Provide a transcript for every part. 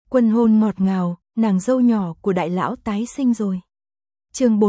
Quân hôn ngọt ngào, nàng dâu nhỏ của đại lão tái sinh rồi. Chương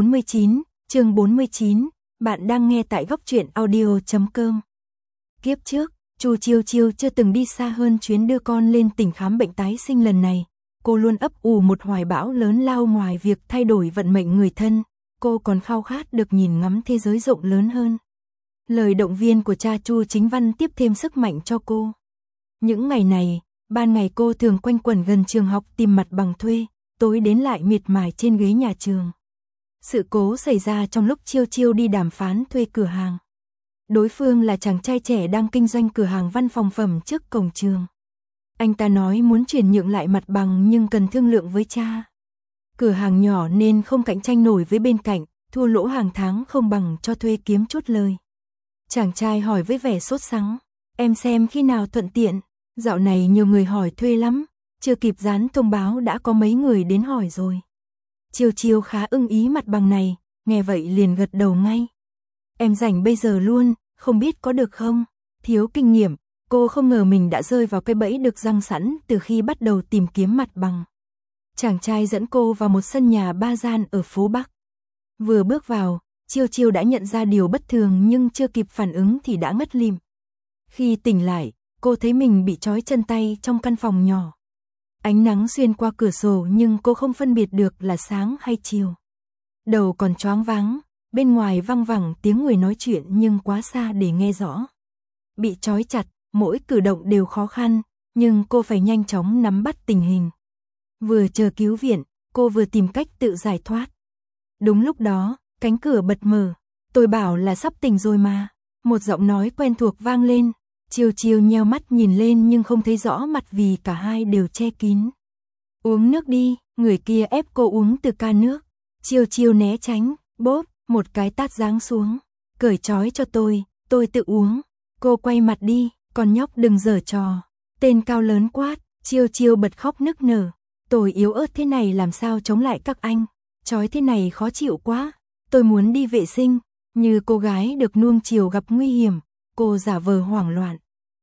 49, bạn đang nghe tại góc truyện audio.com. Kiếp trước, Chu Chiêu Chiêu chưa từng đi xa hơn chuyến đưa con lên tỉnh khám bệnh tái sinh lần này. Cô luôn ấp ủ một hoài bão lớn lao, ngoài việc thay đổi vận mệnh người thân, cô còn khao khát được nhìn ngắm thế giới rộng lớn hơn. Lời động viên của cha Chu Chính Văn tiếp thêm sức mạnh cho cô. Những ngày này, ban ngày cô thường quanh quẩn gần trường học tìm mặt bằng thuê, tối đến lại miệt mài trên ghế nhà trường. Sự cố xảy ra trong lúc Chiêu Chiêu đi đàm phán thuê cửa hàng. Đối phương là chàng trai trẻ đang kinh doanh cửa hàng văn phòng phẩm trước cổng trường. Anh ta nói muốn chuyển nhượng lại mặt bằng nhưng cần thương lượng với cha. Cửa hàng nhỏ nên không cạnh tranh nổi với bên cạnh, thua lỗ hàng tháng không bằng cho thuê kiếm chút lời. Chàng trai hỏi với vẻ sốt sắng, em xem khi nào thuận tiện, dạo này nhiều người hỏi thuê lắm, chưa kịp dán thông báo đã có mấy người đến hỏi rồi. Chiêu Chiêu khá ưng ý mặt bằng này, nghe vậy liền gật đầu ngay. Em rảnh bây giờ luôn, không biết có được không? Thiếu kinh nghiệm, cô không ngờ mình đã rơi vào cái bẫy được giăng sẵn từ khi bắt đầu tìm kiếm mặt bằng. Chàng trai dẫn cô vào một sân nhà 3 gian ở phố Bắc. Vừa bước vào, Chiêu Chiêu đã nhận ra điều bất thường nhưng chưa kịp phản ứng thì đã ngất lịm. Khi tỉnh lại, cô thấy mình bị trói chân tay trong căn phòng nhỏ. Ánh nắng xuyên qua cửa sổ nhưng cô không phân biệt được là sáng hay chiều. Đầu còn choáng váng, bên ngoài văng vẳng tiếng người nói chuyện nhưng quá xa để nghe rõ. Bị trói chặt, mỗi cử động đều khó khăn, nhưng cô phải nhanh chóng nắm bắt tình hình. Vừa chờ cứu viện, cô vừa tìm cách tự giải thoát. Đúng lúc đó, cánh cửa bật mở. Tôi bảo là sắp tỉnh rồi mà. Một giọng nói quen thuộc vang lên. Chiêu Chiêu nheo mắt nhìn lên nhưng không thấy rõ mặt vì cả hai đều che kín. Uống nước đi, người kia ép cô uống từ ca nước. Chiêu Chiêu né tránh, bốp, một cái tát giáng xuống. Cởi trói cho tôi tự uống. Cô quay mặt đi, con nhóc đừng giở trò. Tên cao lớn quát, Chiêu Chiêu bật khóc nức nở. Tôi yếu ớt thế này làm sao chống lại các anh. Trói thế này khó chịu quá. Tôi muốn đi vệ sinh. Như cô gái được nuông chiều gặp nguy hiểm, cô giả vờ hoảng loạn.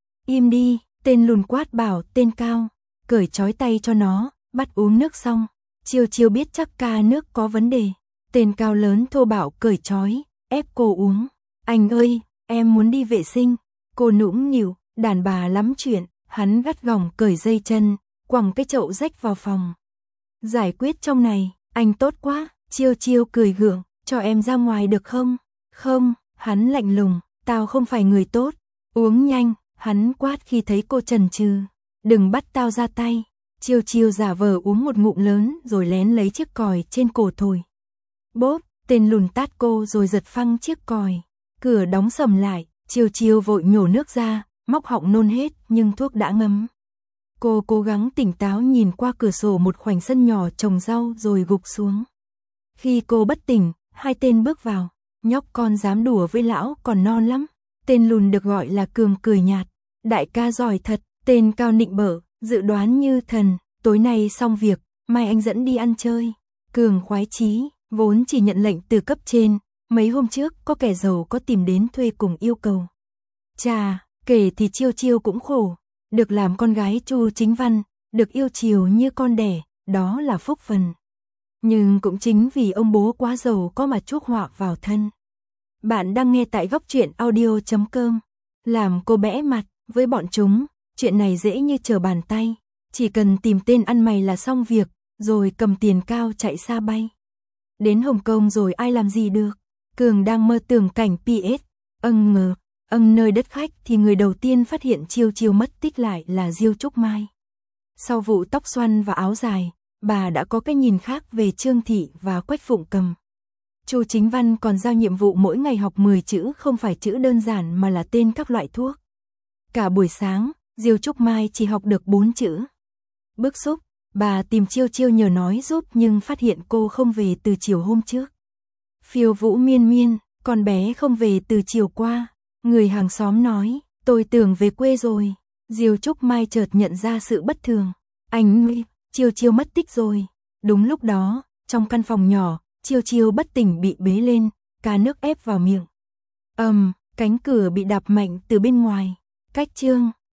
Im đi, tên lùn quát bảo tên cao, cởi trói tay cho nó, bắt uống nước xong. Chiêu Chiêu biết chắc ca nước có vấn đề. Tên cao lớn thô bạo cởi trói, ép cô uống. Anh ơi, em muốn đi vệ sinh. Cô nũng nịu, đàn bà lắm chuyện, hắn gắt gỏng cởi dây chân, quẳng cái chậu rách vào phòng. Giải quyết trong này, anh tốt quá. Chiêu Chiêu cười gượng, cho em ra ngoài được không? Không, hắn lạnh lùng, tao không phải người tốt. Uống nhanh, hắn quát khi thấy cô chần chừ. Đừng bắt tao ra tay. Chiêu Chiêu giả vờ uống một ngụm lớn rồi lén lấy chiếc còi trên cổ thổi. Bốp, tên lùn tát cô rồi giật phăng chiếc còi. Cửa đóng sầm lại, Chiêu Chiêu vội nhổ nước ra, móc họng nôn hết nhưng thuốc đã ngấm. Cô cố gắng tỉnh táo nhìn qua cửa sổ một khoảnh sân nhỏ trồng rau rồi gục xuống. Khi cô bất tỉnh, hai tên bước vào. Nhóc con dám đùa với lão còn non lắm. Tên lùn được gọi là Cường cười nhạt. Đại ca giỏi thật. Tên cao nịnh bợ, dự đoán như thần. Tối nay xong việc, mai anh dẫn đi ăn chơi. Cường khoái chí, vốn chỉ nhận lệnh từ cấp trên. Mấy hôm trước có kẻ giàu có tìm đến thuê cùng yêu cầu. Chà, kể thì Chiêu Chiêu cũng khổ. Được làm con gái Chu Chính Văn, được yêu chiều như con đẻ, đó là phúc phần. Nhưng cũng chính vì ông bố quá giàu có mà chuốc họa vào thân. Bạn đang nghe tại góc truyện audio.com. Làm cô bẽ mặt, với bọn chúng, chuyện này dễ như trở bàn tay. Chỉ cần tìm tên ăn mày là xong việc, rồi cầm tiền cao chạy xa bay. Đến Hồng Kông rồi ai làm gì được. Cường đang mơ tưởng cảnh PS. Ngờ, nơi đất khách thì người đầu tiên phát hiện Chiêu Chiêu mất tích lại là Diêu Trúc Mai. Sau vụ tóc xoăn và áo dài, bà đã có cái nhìn khác về Trương Thị và Quách Phụng Cầm. Chu Chính Văn còn giao nhiệm vụ mỗi ngày học 10 chữ, không phải chữ đơn giản mà là tên các loại thuốc. Cả buổi sáng, Diêu Trúc Mai chỉ học được 4 chữ. Bức xúc, bà tìm Chiêu Chiêu nhờ nói giúp nhưng phát hiện cô không về từ chiều hôm trước. Phiêu Vũ miên miên, con bé không về từ chiều qua. Người hàng xóm nói, tôi tưởng về quê rồi. Diêu Trúc Mai chợt nhận ra sự bất thường. Anh ơi, Chiêu Chiêu mất tích rồi. Đúng lúc đó, trong căn phòng nhỏ, Chiêu Chiêu bất tỉnh bị bế lên, ca nước ép vào miệng. Cánh cửa bị đạp mạnh từ bên ngoài. Cách chương